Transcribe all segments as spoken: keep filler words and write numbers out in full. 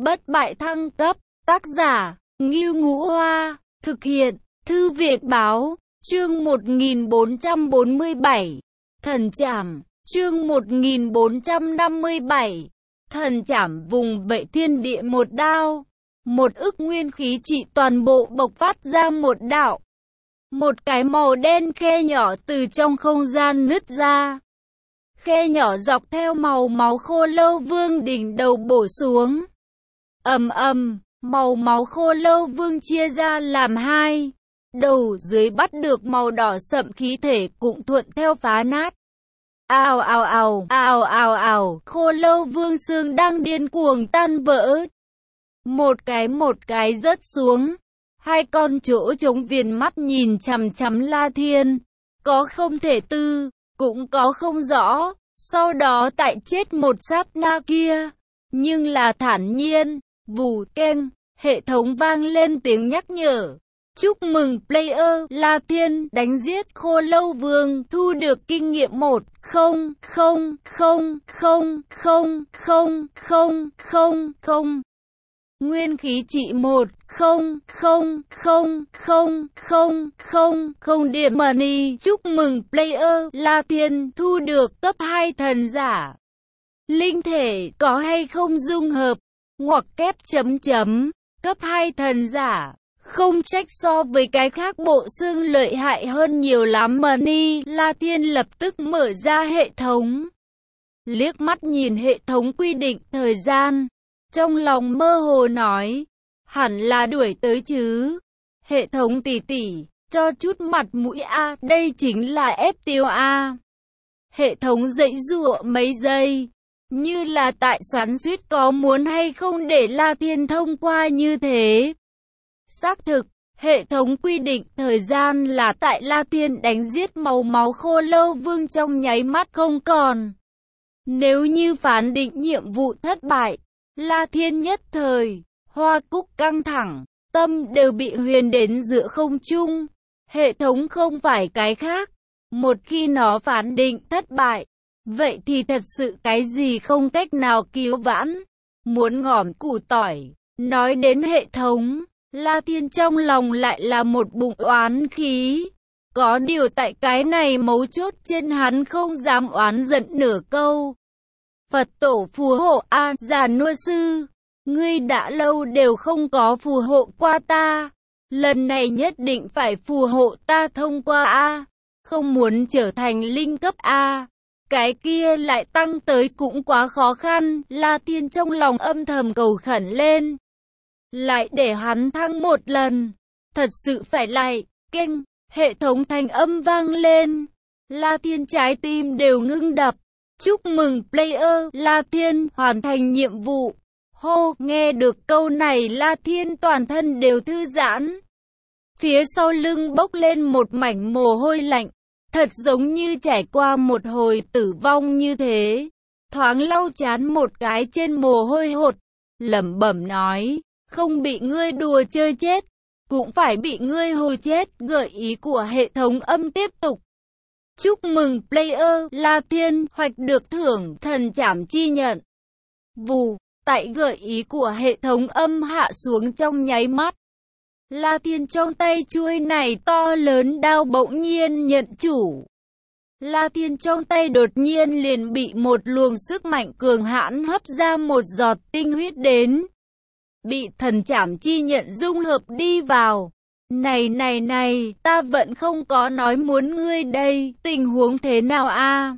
Bất bại thăng cấp, tác giả, Ngưu Ngũ Hoa, thực hiện, Thư viện Báo, chương một nghìn bốn trăm bốn mươi bảy, Thần Trảm, chương một nghìn bốn trăm năm mươi bảy, Thần Trảm vùng vậy thiên địa một đao, một ức nguyên khí trị toàn bộ bộc phát ra một đạo. Một cái màu đen khe nhỏ từ trong không gian nứt ra. Khe nhỏ dọc theo màu máu khô lâu vương đỉnh đầu bổ xuống. Ầm ầm, màu máu khô lâu vương chia ra làm hai. Đầu dưới bắt được màu đỏ sậm khí thể cũng thuận theo phá nát. Ào ào ào, ào ào ào, khô lâu vương xương đang điên cuồng tan vỡ. Một cái một cái rớt xuống. Hai con chỗ trống viền mắt nhìn chằm chằm La Thiên. Có không thể tư, cũng có không rõ. Sau đó tại chết một sát na kia. Nhưng là thản nhiên, vù keng, hệ thống vang lên tiếng nhắc nhở. Chúc mừng player La Thiên đánh giết khô lâu vương, thu được kinh nghiệm một không không không không không không không không không. Nguyên khí trị một không không không không không không không điểm money. Chúc mừng player La Thiên thu được cấp hai thần giả. Linh thể có hay không dung hợp, ngoặc kép chấm chấm, cấp hai thần giả. Không trách so với cái khác bộ xương lợi hại hơn nhiều lắm money. La Thiên lập tức mở ra hệ thống. Liếc mắt nhìn hệ thống quy định thời gian. Trong lòng mơ hồ nói, hẳn là đuổi tới chứ. Hệ thống tỉ tỉ, cho chút mặt mũi a, đây chính là ép tiêu a. Hệ thống dãy dụa mấy giây, như là tại xoắn xuýt có muốn hay không để La Thiên thông qua như thế. Xác thực, hệ thống quy định thời gian là tại La Thiên đánh giết màu máu khô lâu vương trong nháy mắt không còn. Nếu như phán định nhiệm vụ thất bại, La Thiên nhất thời, hoa cúc căng thẳng, tâm đều bị huyền đến giữa không trung. Hệ thống không phải cái khác. Một khi nó phán định thất bại, vậy thì thật sự cái gì không cách nào cứu vãn. Muốn ngỏm củ tỏi, nói đến hệ thống, La Thiên trong lòng lại là một bụng oán khí. Có điều tại cái này mấu chốt trên hắn không dám oán giận nửa câu. Phật tổ phù hộ a, già nua sư, ngươi đã lâu đều không có phù hộ qua ta, lần này nhất định phải phù hộ ta thông qua a, không muốn trở thành linh cấp a, cái kia lại tăng tới cũng quá khó khăn. La Thiên trong lòng âm thầm cầu khẩn lên, lại để hắn thăng một lần, thật sự phải lại, keng, hệ thống thanh âm vang lên, La Thiên trái tim đều ngưng đập. Chúc mừng player La Thiên hoàn thành nhiệm vụ. Hô, nghe được câu này La Thiên toàn thân đều thư giãn. Phía sau lưng bốc lên một mảnh mồ hôi lạnh, thật giống như trải qua một hồi tử vong như thế. Thoáng lau chán một cái trên mồ hôi hột, lẩm bẩm nói, không bị ngươi đùa chơi chết, cũng phải bị ngươi hồi chết. Gợi ý của hệ thống âm tiếp tục. Chúc mừng player La Thiên hoạch được thưởng thần trảm chi nhận. Vù, tại gợi ý của hệ thống âm hạ xuống trong nháy mắt. La Thiên trong tay chuôi này to lớn đao bỗng nhiên nhận chủ. La Thiên trong tay đột nhiên liền bị một luồng sức mạnh cường hãn hấp ra một giọt tinh huyết đến. Bị thần trảm chi nhận dung hợp đi vào. Này này này, ta vẫn không có nói muốn ngươi đây, tình huống thế nào a?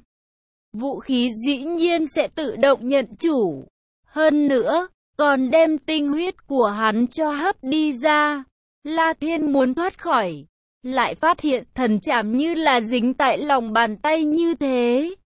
Vũ khí dĩ nhiên sẽ tự động nhận chủ. Hơn nữa, còn đem tinh huyết của hắn cho hấp đi ra. La Thiên muốn thoát khỏi, lại phát hiện thần trảm như là dính tại lòng bàn tay như thế.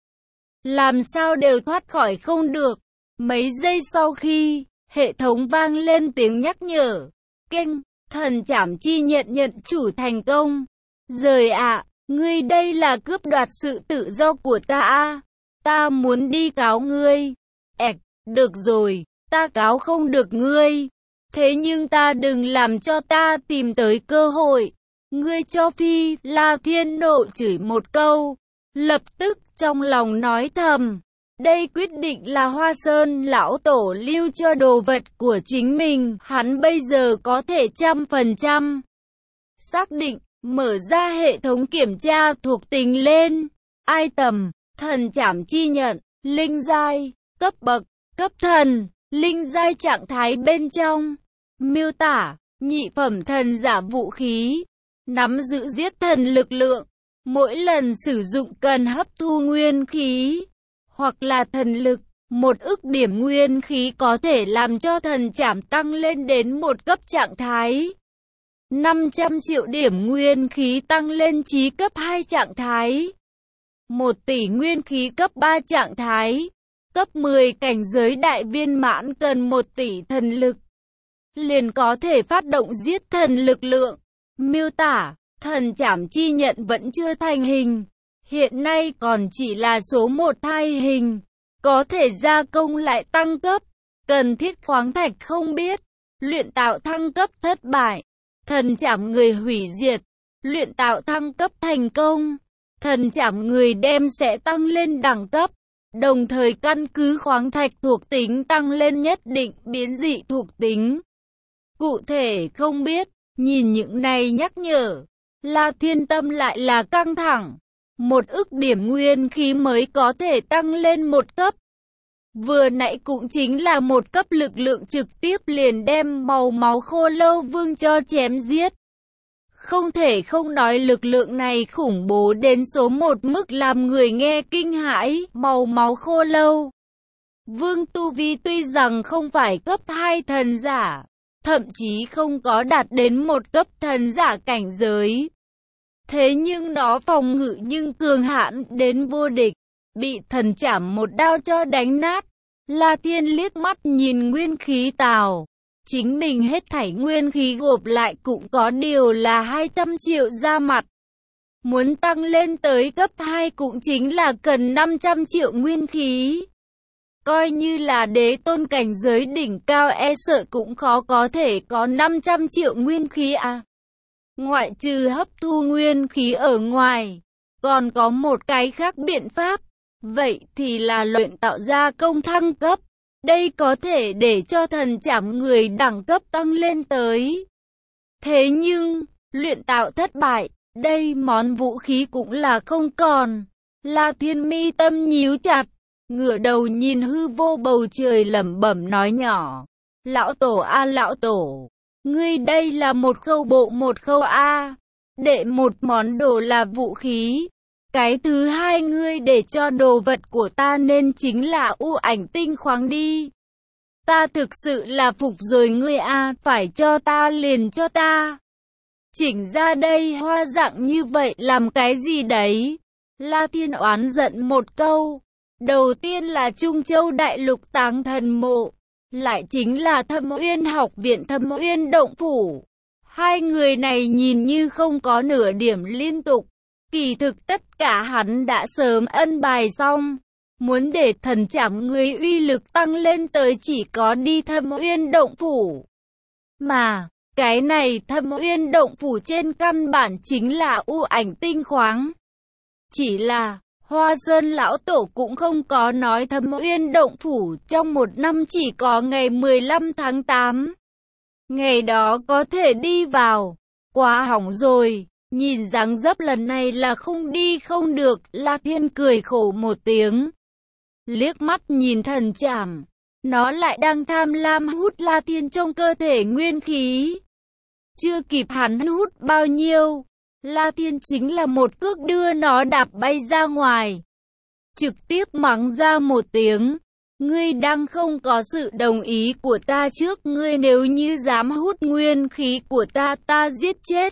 Làm sao đều thoát khỏi không được. Mấy giây sau khi, hệ thống vang lên tiếng nhắc nhở. Keng. Thần trảm chi nhận nhận chủ thành công. Rời ạ, ngươi đây là cướp đoạt sự tự do của ta a. Ta muốn đi cáo ngươi. Ẹc, được rồi, ta cáo không được ngươi. Thế nhưng ta đừng làm cho ta tìm tới cơ hội. Ngươi cho phi. La Thiên nộ chửi một câu. Lập tức trong lòng nói thầm, Đây quyết định là Hoa Sơn lão tổ lưu cho đồ vật của chính mình, hắn bây giờ có thể trăm phần trăm xác định, mở ra hệ thống kiểm tra thuộc tính lên. Ai tầm, thần trảm chi nhận, linh giai, cấp bậc, cấp thần, linh giai trạng thái bên trong. Miêu tả, nhị phẩm thần giả vũ khí, nắm giữ giết thần lực lượng. Mỗi lần sử dụng cần hấp thu nguyên khí, hoặc là thần lực. Một ức điểm nguyên khí có thể làm cho thần trảm tăng lên đến một cấp trạng thái. năm trăm triệu điểm nguyên khí tăng lên chí cấp hai trạng thái. một tỷ nguyên khí cấp ba trạng thái. Cấp mười cảnh giới đại viên mãn cần một tỷ thần lực. Liền có thể phát động giết thần lực lượng. Miêu tả, thần trảm chi nhận vẫn chưa thành hình. Hiện nay còn chỉ là số một thai hình. Có thể gia công lại tăng cấp. Cần thiết khoáng thạch không biết. Luyện tạo thăng cấp thất bại. Thần trảm người hủy diệt. Luyện tạo thăng cấp thành công. Thần trảm người đem sẽ tăng lên đẳng cấp. Đồng thời căn cứ khoáng thạch thuộc tính tăng lên nhất định biến dị thuộc tính. Cụ thể không biết. Nhìn những này nhắc nhở. La Thiên tâm lại là căng thẳng. Một ức điểm nguyên khí mới có thể tăng lên một cấp. Vừa nãy cũng chính là một cấp lực lượng trực tiếp liền đem màu máu khô lâu vương cho chém giết. Không thể không nói lực lượng này khủng bố đến số một mức làm người nghe kinh hãi. Màu máu khô lâu vương tu vi tuy rằng không phải cấp hai thần giả, thậm chí không có đạt đến một cấp thần giả cảnh giới. Thế nhưng nó phòng ngự nhưng cường hãn đến vô địch, bị thần trảm một đao cho đánh nát. La Thiên liếc mắt nhìn nguyên khí tào. Chính mình hết thảy nguyên khí gộp lại cũng có điều là hai trăm triệu ra mặt. Muốn tăng lên tới cấp hai cũng chính là cần năm trăm triệu nguyên khí. Coi như là đế tôn cảnh giới đỉnh cao e sợ cũng khó có thể có năm trăm triệu nguyên khí à. Ngoại trừ hấp thu nguyên khí ở ngoài, còn có một cái khác biện pháp. Vậy thì là luyện tạo ra công thăng cấp. Đây có thể để cho thần trảm người đẳng cấp tăng lên tới. Thế nhưng, luyện tạo thất bại, đây món vũ khí cũng là không còn. La Thiên mi tâm nhíu chặt, ngửa đầu nhìn hư vô bầu trời lẩm bẩm nói nhỏ. Lão tổ a lão tổ, ngươi đây là một khâu bộ một khâu a. Đệ một món đồ là vũ khí. Cái thứ hai ngươi để cho đồ vật của ta nên chính là u ảnh tinh khoáng đi. Ta thực sự là phục rồi ngươi a, phải cho ta liền cho ta. Chỉnh ra đây hoa dạng như vậy làm cái gì đấy? La Thiên oán giận một câu. Đầu tiên là Trung Châu Đại Lục Táng Thần Mộ, lại chính là Thâm Uyên Học Viện Thâm Uyên Động Phủ. Hai người này nhìn như không có nửa điểm liên tục. Kỳ thực tất cả hắn đã sớm ân bài xong. Muốn để thần trảm người uy lực tăng lên tới chỉ có đi Thâm Uyên Động Phủ. Mà, cái này Thâm Uyên Động Phủ trên căn bản chính là u ảnh tinh khoáng. Chỉ là, Hoa Sơn lão tổ cũng không có nói Thâm Uyên Động Phủ trong một năm chỉ có ngày mười lăm tháng tám. Ngày đó có thể đi vào. Quá hỏng rồi. Nhìn dáng dấp lần này là không đi không được. La Thiên cười khổ một tiếng. Liếc mắt nhìn thần trảm. Nó lại đang tham lam hút La Thiên trong cơ thể nguyên khí. Chưa kịp hắn hút bao nhiêu, La Thiên chính là một cước đưa nó đạp bay ra ngoài. Trực tiếp mắng ra một tiếng. Ngươi đang không có sự đồng ý của ta trước, ngươi nếu như dám hút nguyên khí của ta, ta giết chết.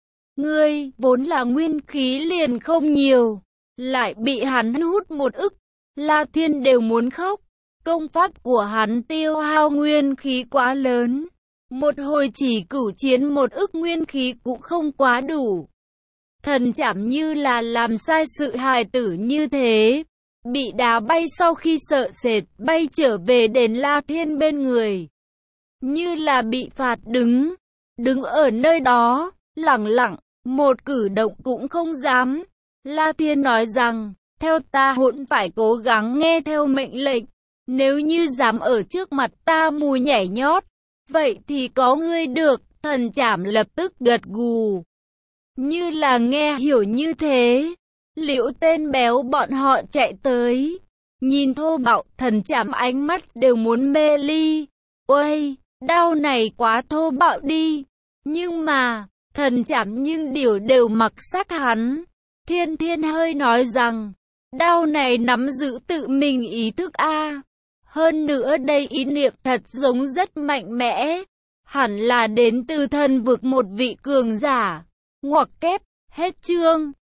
Ngươi, vốn là nguyên khí liền không nhiều, lại bị hắn hút một ức. La Thiên đều muốn khóc. Công pháp của hắn tiêu hao nguyên khí quá lớn. Một hồi chỉ cửu chiến một ức nguyên khí cũng không quá đủ. Thần chảm như là làm sai sự hài tử như thế. Bị đá bay sau khi sợ sệt, bay trở về đến La Thiên bên người. Như là bị phạt đứng. Đứng ở nơi đó, lẳng lặng, một cử động cũng không dám. La Thiên nói rằng, Theo ta hỗn phải cố gắng nghe theo mệnh lệnh. Nếu như dám ở trước mặt ta mù nhảy nhót, vậy thì có ngươi được. Thần Trảm lập tức gật gù. Như là nghe hiểu như thế. Liễu tên béo bọn họ chạy tới. Nhìn thô bạo, Thần Trảm ánh mắt đều muốn mê ly. Uây, đao này quá thô bạo đi. Nhưng mà, Thần Trảm nhưng điều đều mặc sắc hắn. Thiên Thiên hơi nói rằng, đao này nắm giữ tự mình ý thức a. Hơn nữa đây ý niệm thật giống rất mạnh mẽ. Hẳn là đến từ thần vực một vị cường giả. Ngoặc kép, hết chương.